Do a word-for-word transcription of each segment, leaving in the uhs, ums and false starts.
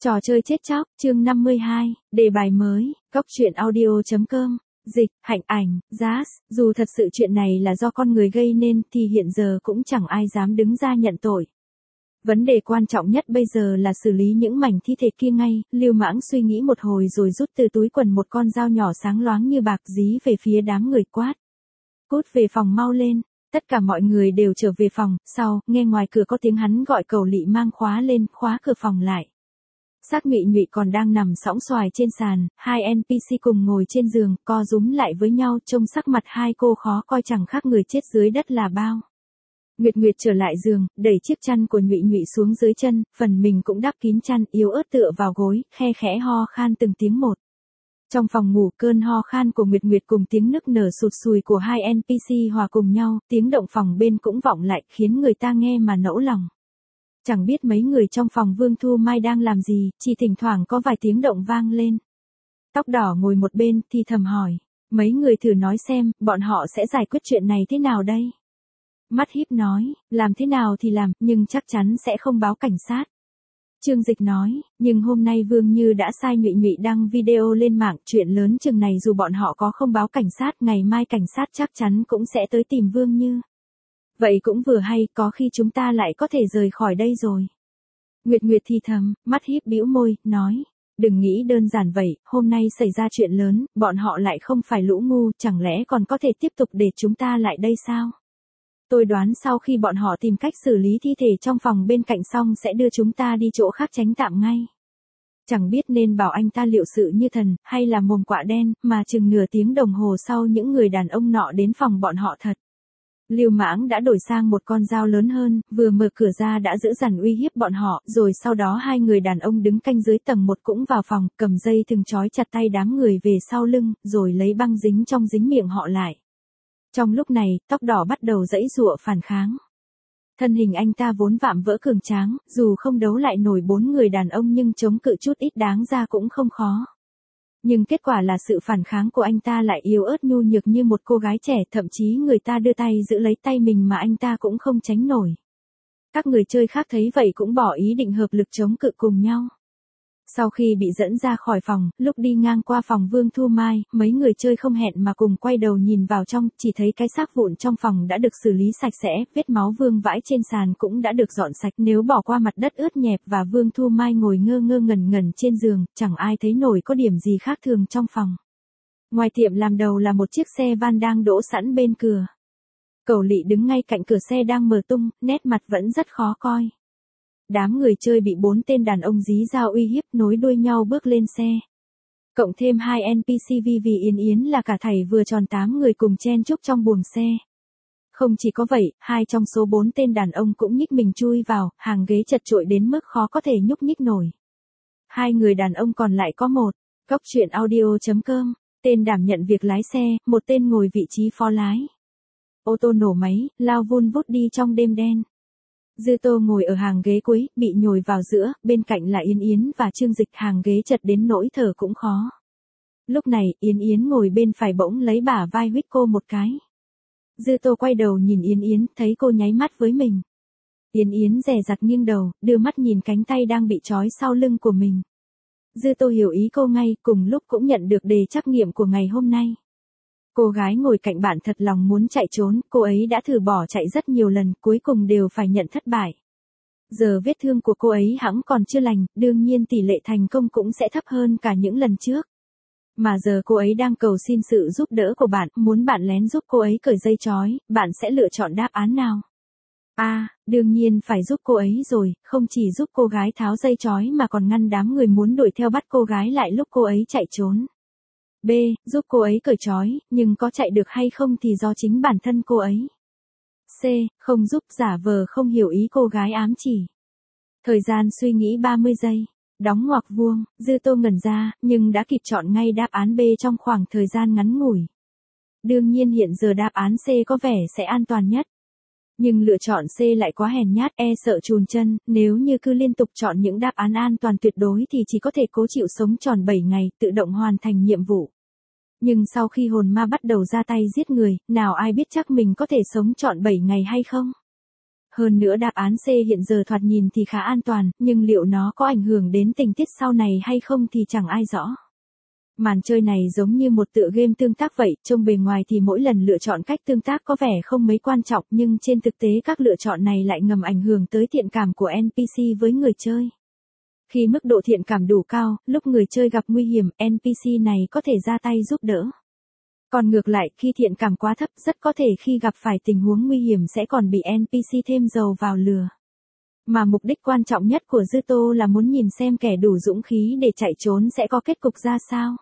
Trò chơi chết chóc, chương năm mươi hai, đề bài mới, góc truyện audio.com, dịch, hạnh ảnh, Jazz, dù thật sự chuyện này là do con người gây nên thì hiện giờ cũng chẳng ai dám đứng ra nhận tội. Vấn đề quan trọng nhất bây giờ là xử lý những mảnh thi thể kia ngay, Lưu Mãng suy nghĩ một hồi rồi rút từ túi quần một con dao nhỏ sáng loáng như bạc dí về phía đám người quát. Cút về phòng mau lên. Tất cả mọi người đều trở về phòng, sau, nghe ngoài cửa có tiếng hắn gọi Cẩu Lị mang khóa lên, khóa cửa phòng lại. Xác Nhụy Nhụy còn đang nằm sõng xoài trên sàn, hai en pê xê cùng ngồi trên giường, co rúm lại với nhau, trông sắc mặt hai cô khó coi chẳng khác người chết dưới đất là bao. Nguyệt Nguyệt trở lại giường, đẩy chiếc chăn của Nhụy Nhụy xuống dưới chân, phần mình cũng đắp kín chăn, yếu ớt tựa vào gối, khe khẽ ho khan từng tiếng một. Trong phòng ngủ, cơn ho khan của Nguyệt Nguyệt cùng tiếng nức nở sụt sùi của hai en pê xê hòa cùng nhau, tiếng động phòng bên cũng vọng lại, khiến người ta nghe mà nẫu lòng. Chẳng biết mấy người trong phòng Vương Thu Mai đang làm gì, chỉ thỉnh thoảng có vài tiếng động vang lên. Tóc đỏ ngồi một bên, thì thầm hỏi, mấy người thử nói xem, bọn họ sẽ giải quyết chuyện này thế nào đây? Mắt híp nói, làm thế nào thì làm, nhưng chắc chắn sẽ không báo cảnh sát. Trương Dịch nói, nhưng hôm nay Vương Như đã sai Nhụy Nhụy đăng video lên mạng, chuyện lớn chừng này dù bọn họ có không báo cảnh sát, ngày mai cảnh sát chắc chắn cũng sẽ tới tìm Vương Như. Vậy cũng vừa hay, có khi chúng ta lại có thể rời khỏi đây rồi. Nguyệt Nguyệt thì thầm, mắt híp bĩu môi, nói, đừng nghĩ đơn giản vậy, hôm nay xảy ra chuyện lớn, bọn họ lại không phải lũ ngu, chẳng lẽ còn có thể tiếp tục để chúng ta lại đây sao? Tôi đoán sau khi bọn họ tìm cách xử lý thi thể trong phòng bên cạnh xong sẽ đưa chúng ta đi chỗ khác tránh tạm ngay. Chẳng biết nên bảo anh ta liệu sự như thần, hay là mồm quạ đen, mà chừng nửa tiếng đồng hồ sau những người đàn ông nọ đến phòng bọn họ thật. Lưu Mãng đã đổi sang một con dao lớn hơn, vừa mở cửa ra đã giữ dằn uy hiếp bọn họ, rồi sau đó hai người đàn ông đứng canh dưới tầng một cũng vào phòng, cầm dây thừng trói chặt tay đám người về sau lưng, rồi lấy băng dính trong dính miệng họ lại. Trong lúc này, tóc đỏ bắt đầu giãy giụa phản kháng. Thân hình anh ta vốn vạm vỡ cường tráng, dù không đấu lại nổi bốn người đàn ông nhưng chống cự chút ít đáng ra cũng không khó. Nhưng kết quả là sự phản kháng của anh ta lại yếu ớt nhu nhược như một cô gái trẻ, thậm chí người ta đưa tay giữ lấy tay mình mà anh ta cũng không tránh nổi. Các người chơi khác thấy vậy cũng bỏ ý định hợp lực chống cự cùng nhau. Sau khi bị dẫn ra khỏi phòng, lúc đi ngang qua phòng Vương Thu Mai, mấy người chơi không hẹn mà cùng quay đầu nhìn vào trong, chỉ thấy cái xác vụn trong phòng đã được xử lý sạch sẽ, vết máu vương vãi trên sàn cũng đã được dọn sạch, nếu bỏ qua mặt đất ướt nhẹp và Vương Thu Mai ngồi ngơ ngơ ngẩn ngẩn trên giường, chẳng ai thấy nổi có điểm gì khác thường trong phòng. Ngoài tiệm làm đầu là một chiếc xe van đang đỗ sẵn bên cửa. Cẩu Lị đứng ngay cạnh cửa xe đang mở tung, nét mặt vẫn rất khó coi. Đám người chơi bị bốn tên đàn ông dí dao uy hiếp nối đuôi nhau bước lên xe. Cộng thêm hai en pê xê vì vì Yến Yến là cả thảy vừa tròn tám người cùng chen chúc trong buồng xe. Không chỉ có vậy, hai trong số bốn tên đàn ông cũng nhích mình chui vào, hàng ghế chật chội đến mức khó có thể nhúc nhích nổi. Hai người đàn ông còn lại có một, góc truyện audio.com, tên đảm nhận việc lái xe, một tên ngồi vị trí phó lái. Ô tô nổ máy, lao vun vút đi trong đêm đen. Dư Tô ngồi ở hàng ghế cuối, bị nhồi vào giữa, bên cạnh là Yến Yến và Trương Dịch, hàng ghế chật đến nỗi thở cũng khó. Lúc này, Yến Yến ngồi bên phải bỗng lấy bả vai huých cô một cái. Dư Tô quay đầu nhìn Yến Yến, thấy cô nháy mắt với mình. Yến Yến dè dặt nghiêng đầu, đưa mắt nhìn cánh tay đang bị trói sau lưng của mình. Dư Tô hiểu ý cô ngay, cùng lúc cũng nhận được đề trắc nghiệm của ngày hôm nay. Cô gái ngồi cạnh bạn thật lòng muốn chạy trốn, cô ấy đã thử bỏ chạy rất nhiều lần, cuối cùng đều phải nhận thất bại. Giờ vết thương của cô ấy hẵng còn chưa lành, đương nhiên tỷ lệ thành công cũng sẽ thấp hơn cả những lần trước. Mà giờ cô ấy đang cầu xin sự giúp đỡ của bạn, muốn bạn lén giúp cô ấy cởi dây trói, bạn sẽ lựa chọn đáp án nào? A, đương nhiên phải giúp cô ấy rồi, không chỉ giúp cô gái tháo dây trói mà còn ngăn đám người muốn đuổi theo bắt cô gái lại lúc cô ấy chạy trốn. B. Giúp cô ấy cởi trói, nhưng có chạy được hay không thì do chính bản thân cô ấy. C. Không giúp, giả vờ không hiểu ý cô gái ám chỉ. Thời gian suy nghĩ ba mươi giây. Đóng ngoặc vuông, Dư Tô ngẩn ra, nhưng đã kịp chọn ngay đáp án B trong khoảng thời gian ngắn ngủi. Đương nhiên hiện giờ đáp án C có vẻ sẽ an toàn nhất. Nhưng lựa chọn C lại quá hèn nhát, e sợ chùn chân, nếu như cứ liên tục chọn những đáp án an toàn tuyệt đối thì chỉ có thể cố chịu sống tròn bảy ngày, tự động hoàn thành nhiệm vụ. Nhưng sau khi hồn ma bắt đầu ra tay giết người, nào ai biết chắc mình có thể sống trọn bảy ngày hay không? Hơn nữa đáp án C hiện giờ thoạt nhìn thì khá an toàn, nhưng liệu nó có ảnh hưởng đến tình tiết sau này hay không thì chẳng ai rõ. Màn chơi này giống như một tựa game tương tác vậy, trông bề ngoài thì mỗi lần lựa chọn cách tương tác có vẻ không mấy quan trọng nhưng trên thực tế các lựa chọn này lại ngầm ảnh hưởng tới thiện cảm của en pê xê với người chơi. Khi mức độ thiện cảm đủ cao, lúc người chơi gặp nguy hiểm, en pê xê này có thể ra tay giúp đỡ. Còn ngược lại, khi thiện cảm quá thấp, rất có thể khi gặp phải tình huống nguy hiểm sẽ còn bị en pê xê thêm dầu vào lửa. Mà mục đích quan trọng nhất của Dư Tô là muốn nhìn xem kẻ đủ dũng khí để chạy trốn sẽ có kết cục ra sao.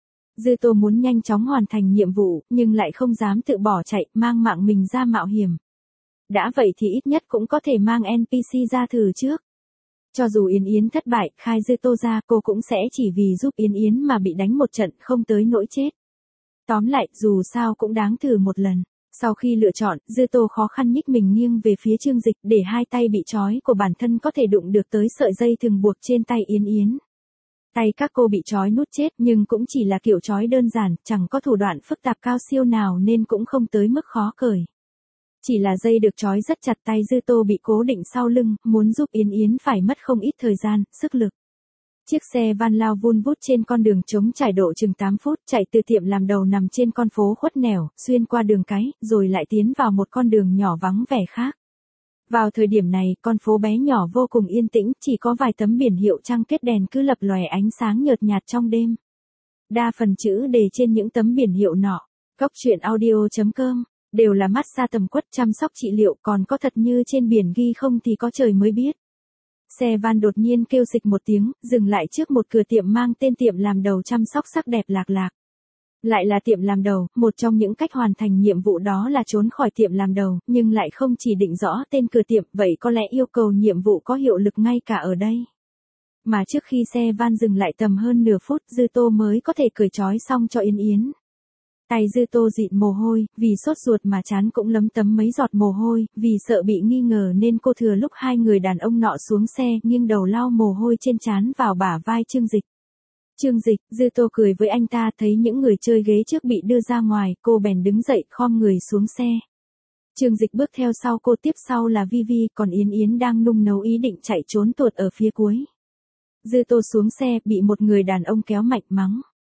Dư Tô muốn nhanh chóng hoàn thành nhiệm vụ, nhưng lại không dám tự bỏ chạy, mang mạng mình ra mạo hiểm. Đã vậy thì ít nhất cũng có thể mang en pê xê ra thử trước. Cho dù Yến Yến thất bại, khai Dư Tô ra, cô cũng sẽ chỉ vì giúp Yến Yến mà bị đánh một trận, không tới nỗi chết. Tóm lại, dù sao cũng đáng thử một lần. Sau khi lựa chọn, Dư Tô khó khăn nhích mình nghiêng về phía Trương Dịch để hai tay bị trói của bản thân có thể đụng được tới sợi dây thường buộc trên tay Yến Yến. Tay các cô bị trói nút chết nhưng cũng chỉ là kiểu trói đơn giản, chẳng có thủ đoạn phức tạp cao siêu nào nên cũng không tới mức khó cởi. Chỉ là dây được trói rất chặt, tay Dư Tô bị cố định sau lưng, muốn giúp Yến Yến phải mất không ít thời gian, sức lực. Chiếc xe van lao vun vút trên con đường trống trải độ chừng tám phút, chạy từ tiệm làm đầu nằm trên con phố khuất nẻo, xuyên qua đường cái, rồi lại tiến vào một con đường nhỏ vắng vẻ khác. Vào thời điểm này, con phố bé nhỏ vô cùng yên tĩnh, chỉ có vài tấm biển hiệu trăng kết đèn cứ lập lòe ánh sáng nhợt nhạt trong đêm. Đa phần chữ đề trên những tấm biển hiệu nọ, góc truyện audio chấm com, đều là massage tầm quất, chăm sóc trị liệu, còn có thật như trên biển ghi không thì có trời mới biết. Xe van đột nhiên kêu xịch một tiếng, dừng lại trước một cửa tiệm mang tên tiệm làm đầu chăm sóc sắc đẹp Lạc Lạc. Lại là tiệm làm đầu, một trong những cách hoàn thành nhiệm vụ đó là trốn khỏi tiệm làm đầu, nhưng lại không chỉ định rõ tên cửa tiệm, vậy có lẽ yêu cầu nhiệm vụ có hiệu lực ngay cả ở đây. Mà trước khi xe van dừng lại tầm hơn nửa phút, Dư Tô mới có thể cởi trói xong cho Yến Yến. Tay Dư Tô dịn mồ hôi, vì sốt ruột mà trán cũng lấm tấm mấy giọt mồ hôi, vì sợ bị nghi ngờ nên cô thừa lúc hai người đàn ông nọ xuống xe, nghiêng đầu lau mồ hôi trên trán vào bả vai Trương Dịch. Trương Dịch, Dư Tô cười với anh ta, thấy những người chơi ghế trước bị đưa ra ngoài, cô bèn đứng dậy, khom người xuống xe. Trương Dịch bước theo sau cô, tiếp sau là Vi Vi, còn Yến Yến đang nung nấu ý định chạy trốn tuột ở phía cuối. Dư Tô xuống xe, bị một người đàn ông kéo mạnh mắng.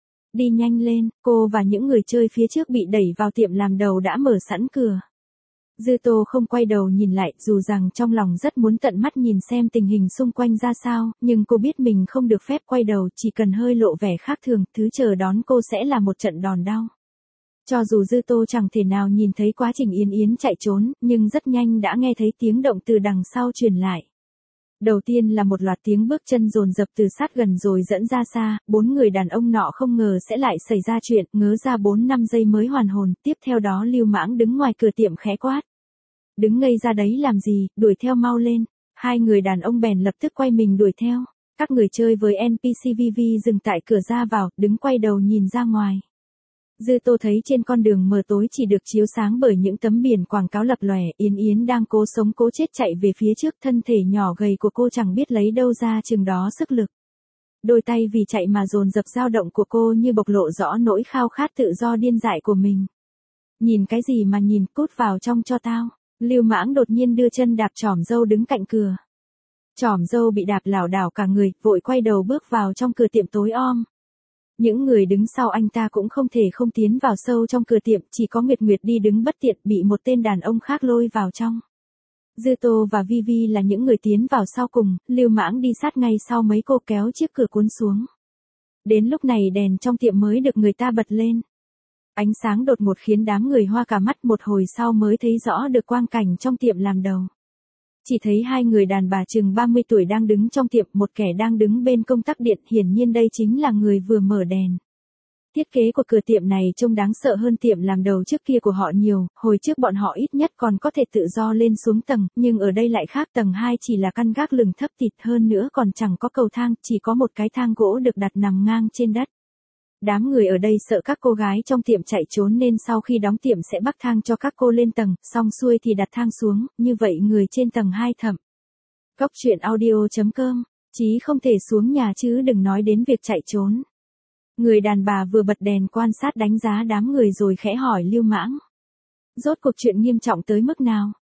Đi nhanh lên, cô và những người chơi phía trước bị đẩy vào tiệm làm đầu đã mở sẵn cửa. Dư Tô không quay đầu nhìn lại, dù rằng trong lòng rất muốn tận mắt nhìn xem tình hình xung quanh ra sao, nhưng cô biết mình không được phép quay đầu, chỉ cần hơi lộ vẻ khác thường, thứ chờ đón cô sẽ là một trận đòn đau. Cho dù Dư Tô chẳng thể nào nhìn thấy quá trình Yến Yến chạy trốn, nhưng rất nhanh đã nghe thấy tiếng động từ đằng sau truyền lại. Đầu tiên là một loạt tiếng bước chân dồn dập từ sát gần rồi dẫn ra xa, bốn người đàn ông nọ không ngờ sẽ lại xảy ra chuyện, ngớ ra bốn năm giây mới hoàn hồn, tiếp theo đó Lưu Mãng đứng ngoài cửa tiệm khẽ quát. Đứng ngây ra đấy làm gì, đuổi theo mau lên. Hai người đàn ông bèn lập tức quay mình đuổi theo. Các người chơi với en pê xê vê vê dừng tại cửa ra vào, đứng quay đầu nhìn ra ngoài. Dư Tô thấy trên con đường mờ tối chỉ được chiếu sáng bởi những tấm biển quảng cáo lập lòe, Yến Yến đang cố sống cố chết chạy về phía trước, thân thể nhỏ gầy của cô chẳng biết lấy đâu ra chừng đó sức lực. Đôi tay vì chạy mà dồn dập dao động của cô như bộc lộ rõ nỗi khao khát tự do điên dại của mình. Nhìn cái gì mà nhìn, cút vào trong cho tao. Lưu Mãng đột nhiên đưa chân đạp Trỏm Dâu đứng cạnh cửa. Trỏm Dâu bị đạp lảo đảo cả người, vội quay đầu bước vào trong cửa tiệm tối om. Những người đứng sau anh ta cũng không thể không tiến vào sâu trong cửa tiệm, chỉ có Nguyệt Nguyệt đi đứng bất tiện, bị một tên đàn ông khác lôi vào trong. Dư Tô và Vi Vi là những người tiến vào sau cùng, Lưu Mãng đi sát ngay sau mấy cô kéo chiếc cửa cuốn xuống. Đến lúc này đèn trong tiệm mới được người ta bật lên. Ánh sáng đột ngột khiến đám người hoa cả mắt, một hồi sau mới thấy rõ được quang cảnh trong tiệm làm đầu. Chỉ thấy hai người đàn bà chừng ba mươi tuổi đang đứng trong tiệm, một kẻ đang đứng bên công tắc điện, hiển nhiên đây chính là người vừa mở đèn. Thiết kế của cửa tiệm này trông đáng sợ hơn tiệm làm đầu trước kia của họ nhiều, hồi trước bọn họ ít nhất còn có thể tự do lên xuống tầng, nhưng ở đây lại khác, tầng hai chỉ là căn gác lửng thấp thịt, hơn nữa còn chẳng có cầu thang, chỉ có một cái thang gỗ được đặt nằm ngang trên đất. Đám người ở đây sợ các cô gái trong tiệm chạy trốn nên sau khi đóng tiệm sẽ bắc thang cho các cô lên tầng, xong xuôi thì đặt thang xuống, như vậy người trên tầng hai thậm. Góc truyện audio chấm com, chí không thể xuống nhà chứ đừng nói đến việc chạy trốn. Người đàn bà vừa bật đèn quan sát đánh giá đám người rồi khẽ hỏi Lưu Mãng. Rốt cuộc chuyện nghiêm trọng tới mức nào?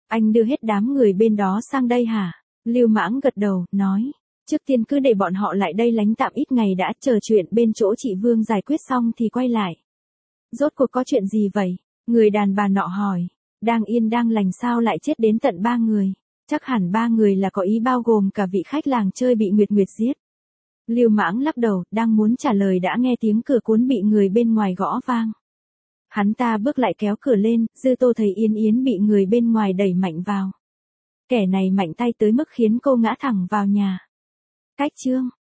Anh đưa hết đám người bên đó sang đây hả? Lưu Mãng gật đầu, nói. Trước tiên cứ để bọn họ lại đây lánh tạm ít ngày đã, chờ chuyện bên chỗ chị Vương giải quyết xong thì quay lại. Rốt cuộc có chuyện gì vậy? Người đàn bà nọ hỏi. Đang yên đang lành sao lại chết đến tận ba người? Chắc hẳn ba người là có ý bao gồm cả vị khách làng chơi bị Nguyệt Nguyệt giết. Lưu Mãng lắc đầu, đang muốn trả lời đã nghe tiếng cửa cuốn bị người bên ngoài gõ vang. Hắn ta bước lại kéo cửa lên, Dư Tô thấy Yến Yến bị người bên ngoài đẩy mạnh vào. Kẻ này mạnh tay tới mức khiến cô ngã thẳng vào nhà. Cách chương